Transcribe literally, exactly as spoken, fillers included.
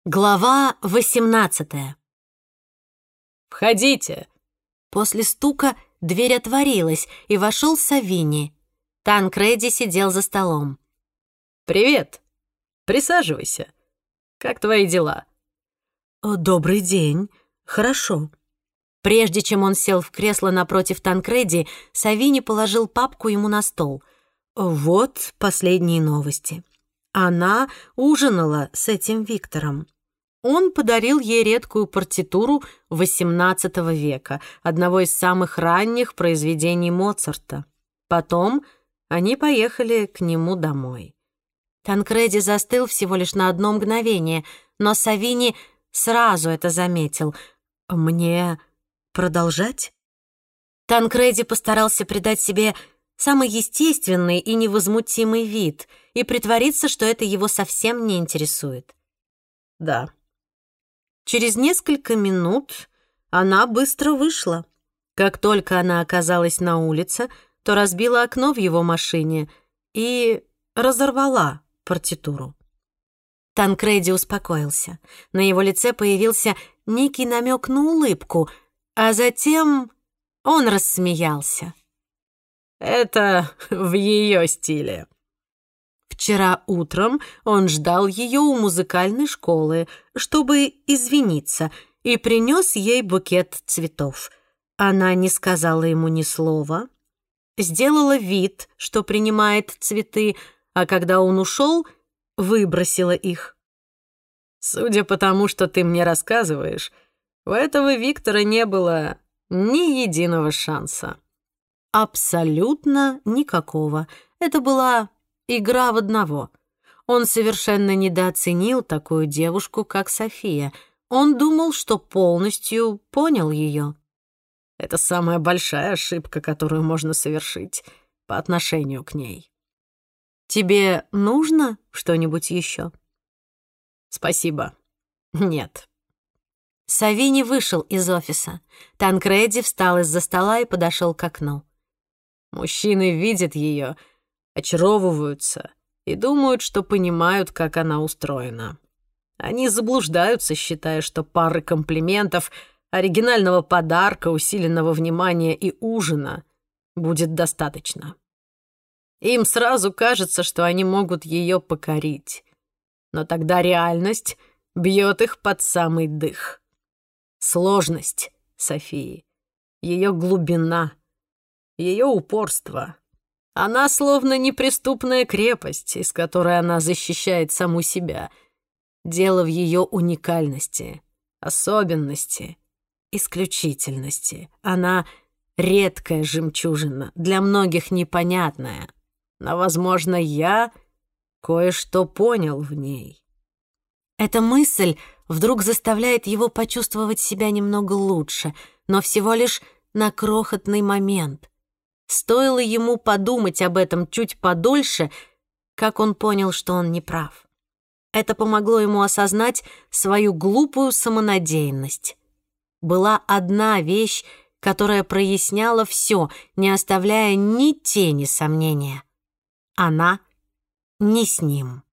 Глава восемнадцатая. «Входите!» После стука дверь отворилась, и вошел Савини. Танкреди сидел за столом. «Привет! Присаживайся. Как твои дела?» «Добрый день. Хорошо». Прежде чем он сел в кресло напротив Танкреди, Савини положил папку ему на стол. «Вот последние новости. Она ужинала с этим Виктором. Он подарил ей редкую партитуру восемнадцатого века, одного из самых ранних произведений Моцарта. Потом они поехали к нему домой». Танкреди застыл всего лишь на одно мгновение, но Савини сразу это заметил. «Мне продолжать?» Танкреди постарался придать себе самый естественный и невозмутимый вид и притвориться, что это его совсем не интересует. «Да». Через несколько минут она быстро вышла. Как только она оказалась на улице, то разбила окно в его машине и разорвала партитуру. Танкреди успокоился. На его лице появился некий намек на улыбку, а затем он рассмеялся. «Это в ее стиле». Вчера утром он ждал ее у музыкальной школы, чтобы извиниться, и принес ей букет цветов. Она не сказала ему ни слова, сделала вид, что принимает цветы, а когда он ушел, выбросила их. «Судя по тому, что ты мне рассказываешь, у этого Виктора не было ни единого шанса». Абсолютно никакого. Это была игра в одного. Он совершенно недооценил такую девушку, как София. Он думал, что полностью понял ее. Это самая большая ошибка, которую можно совершить по отношению к ней. «Тебе нужно что-нибудь еще?» «Спасибо. Нет». Савини вышел из офиса. Танкреди встал из-за стола и подошел к окну. Мужчины видят ее, очаровываются и думают, что понимают, как она устроена. Они заблуждаются, считая, что пары комплиментов, оригинального подарка, усиленного внимания и ужина будет достаточно. Им сразу кажется, что они могут ее покорить. Но тогда реальность бьет их под самый дых. Сложность Софии, ее глубина, ее упорство. Она словно неприступная крепость, из которой она защищает саму себя. Дело в ее уникальности, особенности, исключительности. Она редкая жемчужина, для многих непонятная. Но, возможно, я кое-что понял в ней. Эта мысль вдруг заставляет его почувствовать себя немного лучше, но всего лишь на крохотный момент. Стоило ему подумать об этом чуть подольше, как он понял, что он не прав. Это помогло ему осознать свою глупую самонадеянность. Была одна вещь, которая проясняла все, не оставляя ни тени сомнения. Она не с ним.